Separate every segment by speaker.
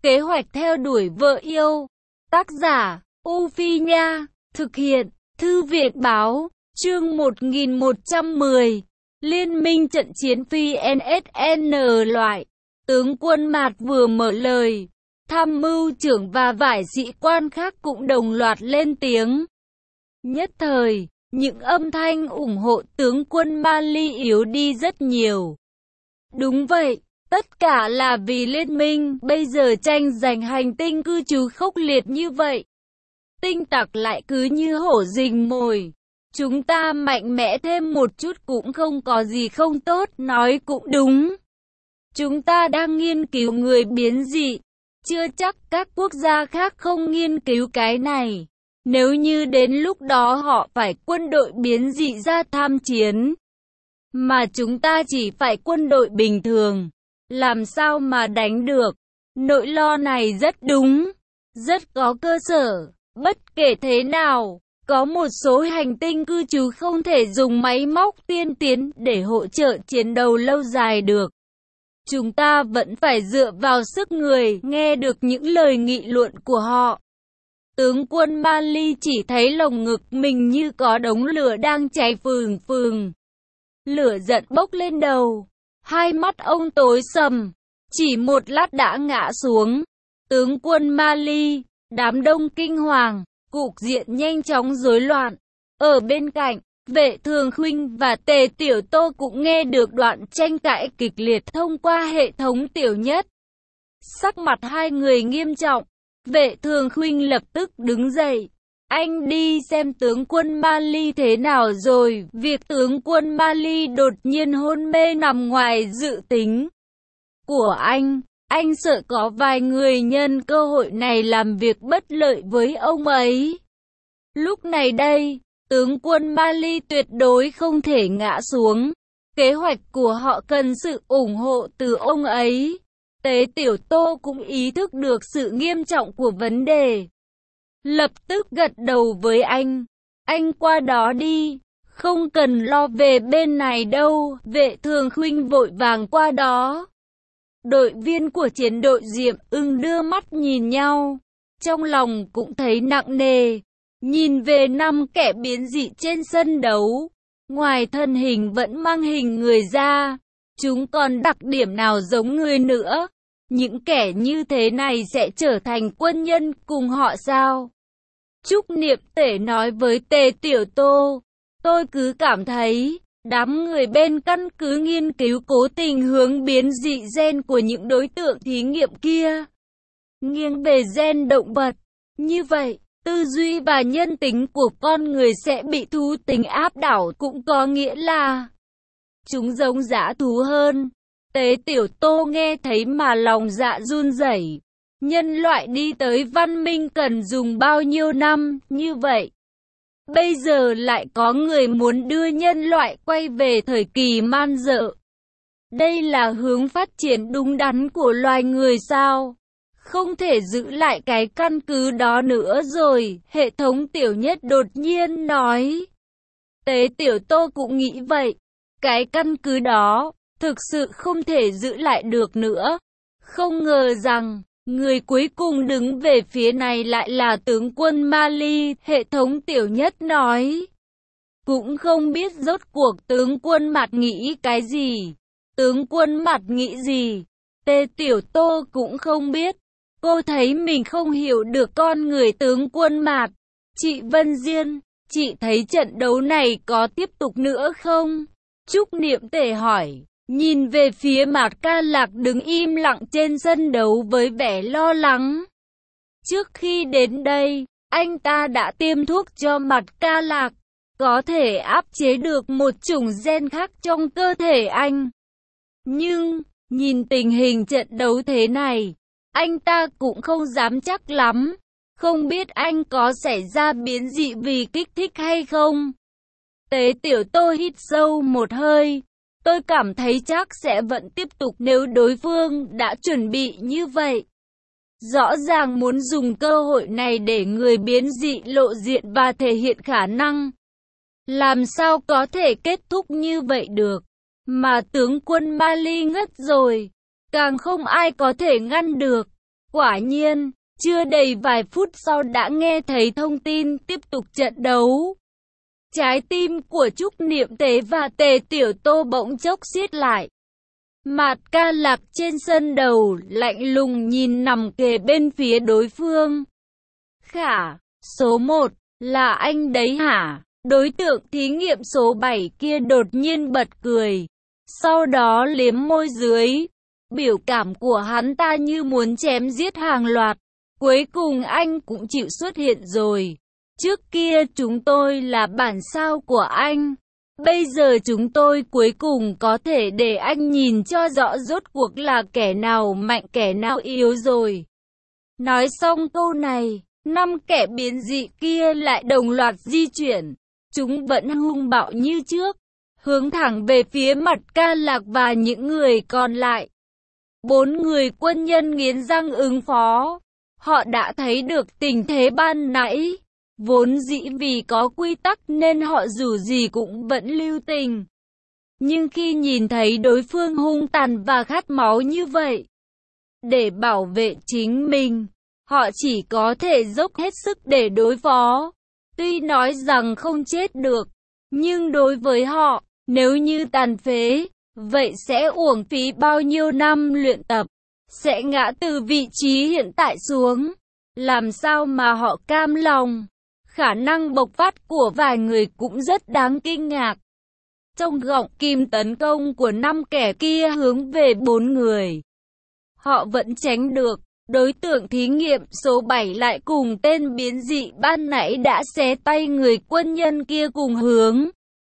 Speaker 1: Kế hoạch theo đuổi vợ yêu. Tác giả, U Phi Nha. Thực hiện, Thư viện Báo. Chương 1110. Liên minh trận chiến phi NSN loại. Tướng quân Mạt vừa mở lời, tham mưu trưởng và vài sĩ quan khác cũng đồng loạt lên tiếng. Nhất thời, những âm thanh ủng hộ tướng quân Mali yếu đi rất nhiều. Đúng vậy, tất cả là vì liên minh, bây giờ tranh giành hành tinh cư trú khốc liệt như vậy. Tinh tặc lại cứ như hổ rình mồi. Chúng ta mạnh mẽ thêm một chút cũng không có gì không tốt, nói cũng đúng. Chúng ta đang nghiên cứu người biến dị. Chưa chắc các quốc gia khác không nghiên cứu cái này. Nếu như đến lúc đó họ phải quân đội biến dị ra tham chiến, mà chúng ta chỉ phải quân đội bình thường, làm sao mà đánh được? Nỗi lo này rất đúng, rất có cơ sở. Bất kể thế nào, có một số hành tinh cư trú không thể dùng máy móc tiên tiến để hỗ trợ chiến đấu lâu dài được. Chúng ta vẫn phải dựa vào sức người. Nghe được những lời nghị luận của họ, tướng quân Mali chỉ thấy lồng ngực mình như có đống lửa đang cháy phừng phừng. Lửa giận bốc lên đầu, hai mắt ông tối sầm, chỉ một lát đã ngã xuống. Tướng quân Mali, đám đông kinh hoàng, cục diện nhanh chóng rối loạn. Ở bên cạnh, Vệ Thường Khuynh và Tề Tiểu Tô cũng nghe được đoạn tranh cãi kịch liệt thông qua hệ thống tiểu nhất. Sắc mặt hai người nghiêm trọng. Vệ Thường Khuynh lập tức đứng dậy. Anh đi xem tướng quân Mali thế nào rồi. Việc tướng quân Mali đột nhiên hôn mê nằm ngoài dự tính của anh sợ có vài người nhân cơ hội này làm việc bất lợi với ông ấy. Lúc này đây, tướng quân Mali tuyệt đối không thể ngã xuống. Kế hoạch của họ cần sự ủng hộ từ ông ấy. Tế Tiểu Tô cũng ý thức được sự nghiêm trọng của vấn đề. Lập tức gật đầu với anh. Anh qua đó đi, không cần lo về bên này đâu. Vệ Thường Khuynh vội vàng qua đó. Đội viên của chiến đội Diệm Ưng đưa mắt nhìn nhau, trong lòng cũng thấy nặng nề. Nhìn về 5 kẻ biến dị trên sân đấu, ngoài thân hình vẫn mang hình người ra, chúng còn đặc điểm nào giống người nữa? Những kẻ như thế này sẽ trở thành quân nhân cùng họ sao? Trúc Niệm Tể nói với Tề Tiểu Tô, tôi cứ cảm thấy đám người bên căn cứ nghiên cứu cố tình hướng biến dị gen của những đối tượng thí nghiệm kia, nghiêng về gen động vật. Như vậy, tư duy và nhân tính của con người sẽ bị thú tính áp đảo, cũng có nghĩa là chúng giống dã thú hơn. Tế Tiểu Tô nghe thấy mà lòng dạ run rẩy. Nhân loại đi tới văn minh cần dùng bao nhiêu năm như vậy? Bây giờ lại có người muốn đưa nhân loại quay về thời kỳ man dợ. Đây là hướng phát triển đúng đắn của loài người sao? Không thể giữ lại cái căn cứ đó nữa rồi, hệ thống tiểu nhất đột nhiên nói. Tế Tiểu Tô cũng nghĩ vậy. Cái căn cứ đó thực sự không thể giữ lại được nữa. Không ngờ rằng người cuối cùng đứng về phía này lại là tướng quân Mali, hệ thống tiểu nhất nói. Cũng không biết rốt cuộc tướng quân Mạt nghĩ cái gì. Tướng quân Mạt nghĩ gì? Tề Tiểu Tô cũng không biết. Cô thấy mình không hiểu được con người tướng quân Mạt. Chị Vân Diên, chị thấy trận đấu này có tiếp tục nữa không? Trúc Niệm Tể hỏi. Nhìn về phía Mạt Ca Lạc đứng im lặng trên sân đấu với vẻ lo lắng. Trước khi đến đây, anh ta đã tiêm thuốc cho Mạt Ca Lạc, có thể áp chế được một chủng gen khác trong cơ thể anh. Nhưng, nhìn tình hình trận đấu thế này, anh ta cũng không dám chắc lắm. Không biết anh có xảy ra biến dị vì kích thích hay không? Tế Tiểu Tô hít sâu một hơi. Tôi cảm thấy chắc sẽ vẫn tiếp tục nếu đối phương đã chuẩn bị như vậy. Rõ ràng muốn dùng cơ hội này để người biến dị lộ diện và thể hiện khả năng. Làm sao có thể kết thúc như vậy được? Mà tướng quân Mali ngất rồi, càng không ai có thể ngăn được. Quả nhiên, chưa đầy vài phút sau đã nghe thấy thông tin tiếp tục trận đấu. Trái tim của Trúc Niệm Tế và Tề Tiểu Tô bỗng chốc siết lại. Mạt Ca Lạc trên sân đầu, lạnh lùng nhìn nằm kề bên phía đối phương. Khả, số 1, là anh đấy hả? Đối tượng thí nghiệm số 7 kia đột nhiên bật cười. Sau đó liếm môi dưới. Biểu cảm của hắn ta như muốn chém giết hàng loạt. Cuối cùng anh cũng chịu xuất hiện rồi. Trước kia chúng tôi là bản sao của anh. Bây giờ chúng tôi cuối cùng có thể để anh nhìn cho rõ rốt cuộc là kẻ nào mạnh kẻ nào yếu rồi. Nói xong câu này, 5 kẻ biến dị kia lại đồng loạt di chuyển. Chúng vẫn hung bạo như trước, hướng thẳng về phía Mạt Ca Lạc và những người còn lại. 4 người quân nhân nghiến răng ứng phó. Họ đã thấy được tình thế ban nãy. Vốn dĩ vì có quy tắc nên họ dù gì cũng vẫn lưu tình. Nhưng khi nhìn thấy đối phương hung tàn và khát máu như vậy, để bảo vệ chính mình, họ chỉ có thể dốc hết sức để đối phó. Tuy nói rằng không chết được, nhưng đối với họ, nếu như tàn phế, vậy sẽ uổng phí bao nhiêu năm luyện tập, sẽ ngã từ vị trí hiện tại xuống. Làm sao mà họ cam lòng? Khả năng bộc phát của vài người cũng rất đáng kinh ngạc. Trong gọng kìm tấn công của 5 kẻ kia hướng về 4 người, họ vẫn tránh được. Đối tượng thí nghiệm số 7 lại cùng tên biến dị ban nãy đã xé tay người quân nhân kia cùng hướng.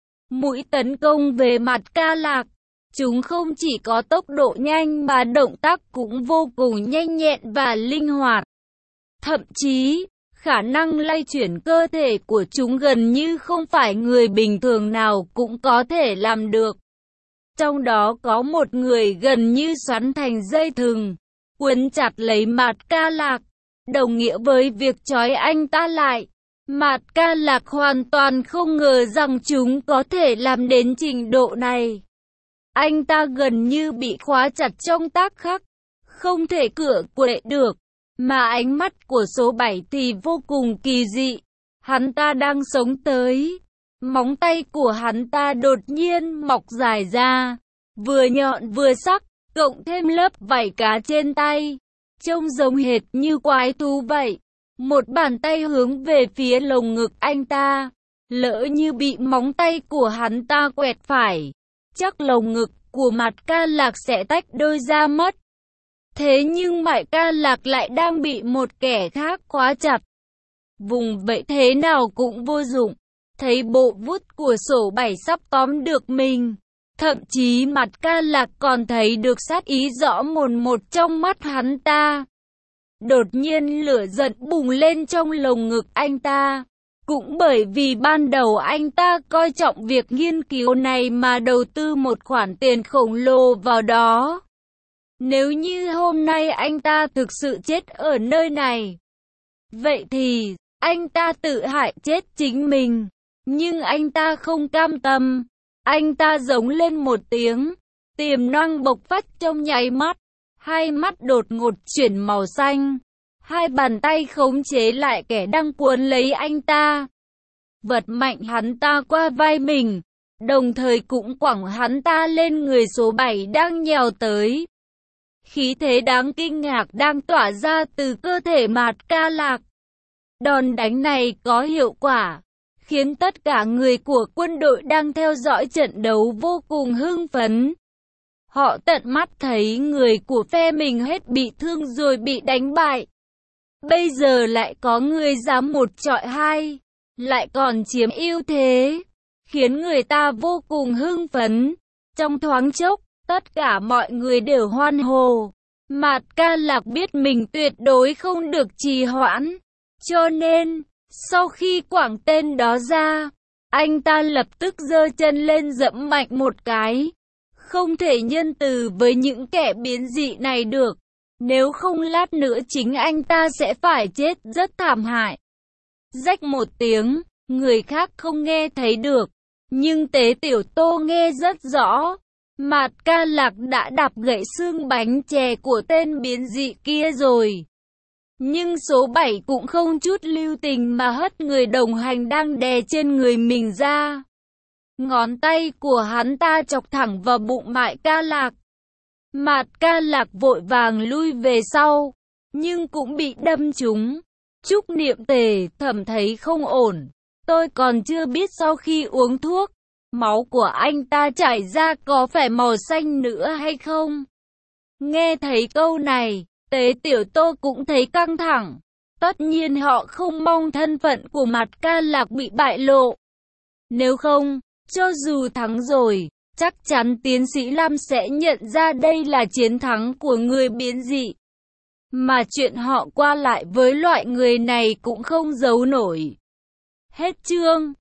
Speaker 1: Mũi tấn công về Mạt Ca Lạc. Chúng không chỉ có tốc độ nhanh mà động tác cũng vô cùng nhanh nhẹn và linh hoạt. Thậm chí, khả năng lay chuyển cơ thể của chúng gần như không phải người bình thường nào cũng có thể làm được. Trong đó có một người gần như xoắn thành dây thừng, quấn chặt lấy Mạt Ca Lạc, đồng nghĩa với việc trói anh ta lại. Mạt Ca Lạc hoàn toàn không ngờ rằng chúng có thể làm đến trình độ này. Anh ta gần như bị khóa chặt trong tác khắc, không thể cựa quậy được. Mà ánh mắt của số 7 thì vô cùng kỳ dị. Hắn ta đang sống tới. Móng tay của hắn ta đột nhiên mọc dài ra, vừa nhọn vừa sắc, cộng thêm lớp vảy cá trên tay, trông giống hệt như quái thú vậy. Một bàn tay hướng về phía lồng ngực anh ta. Lỡ như bị móng tay của hắn ta quẹt phải, chắc lồng ngực của Mạt Ca Lạc sẽ tách đôi ra mất. Thế nhưng Mạt Ca Lạc lại đang bị một kẻ khác khóa chặt. Vùng vậy thế nào cũng vô dụng. Thấy bộ vút của sổ 7 sắp tóm được mình. Thậm chí Mạt Ca Lạc còn thấy được sát ý rõ mồn một trong mắt hắn ta. Đột nhiên lửa giận bùng lên trong lồng ngực anh ta. Cũng bởi vì ban đầu anh ta coi trọng việc nghiên cứu này mà đầu tư một khoản tiền khổng lồ vào đó. Nếu như hôm nay anh ta thực sự chết ở nơi này, vậy thì anh ta tự hại chết chính mình. Nhưng anh ta không cam tâm. Anh ta giống lên một tiếng, tiềm năng bộc phát trong nháy mắt. Hai mắt đột ngột chuyển màu xanh. Hai bàn tay khống chế lại kẻ đang cuốn lấy anh ta. Vật mạnh hắn ta qua vai mình, đồng thời cũng quẳng hắn ta lên người số 7 đang nhào tới. Khí thế đáng kinh ngạc đang tỏa ra từ cơ thể Mạt Ca Lạc. Đòn đánh này có hiệu quả, khiến tất cả người của quân đội đang theo dõi trận đấu vô cùng hưng phấn. Họ tận mắt thấy người của phe mình hết bị thương rồi bị đánh bại. Bây giờ lại có người dám một chọi hai, lại còn chiếm ưu thế, khiến người ta vô cùng hưng phấn. Trong thoáng chốc, tất cả mọi người đều hoan hô. Mạt Ca Lạc biết mình tuyệt đối không được trì hoãn, cho nên, sau khi quẳng tên đó ra, anh ta lập tức giơ chân lên giẫm mạnh một cái. Không thể nhân từ với những kẻ biến dị này được, nếu không lát nữa chính anh ta sẽ phải chết rất thảm hại. Rách một tiếng, người khác không nghe thấy được, nhưng Tế Tiểu Tô nghe rất rõ. Mạt Ca Lạc đã đạp gãy xương bánh chè của tên biến dị kia rồi. Nhưng số 7 cũng không chút lưu tình mà hất người đồng hành đang đè trên người mình ra. Ngón tay của hắn ta chọc thẳng vào bụng Mạt Ca Lạc. Mạt Ca Lạc vội vàng lui về sau, nhưng cũng bị đâm trúng. Trúc Niệm Tề thầm thấy không ổn. Tôi còn chưa biết sau khi uống thuốc, máu của anh ta chảy ra có phải màu xanh nữa hay không. Nghe thấy câu này, Tế Tiểu Tô cũng thấy căng thẳng. Tất nhiên họ không mong thân phận của Mạt Ca Lạc bị bại lộ. Nếu không, cho dù thắng rồi, chắc chắn tiến sĩ Lam sẽ nhận ra đây là chiến thắng của người biến dị. Mà chuyện họ qua lại với loại người này cũng không giấu nổi. Hết chương.